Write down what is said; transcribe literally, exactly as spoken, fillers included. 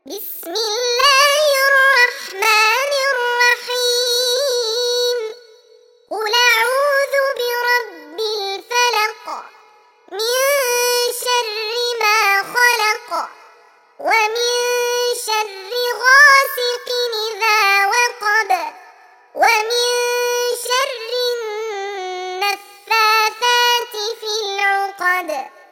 بسم الله الرحمن الرحيم. قل أعوذ برب الفلق من شر ما خلق ومن شر غاسق إذا وقب ومن شر النفاثات في العقد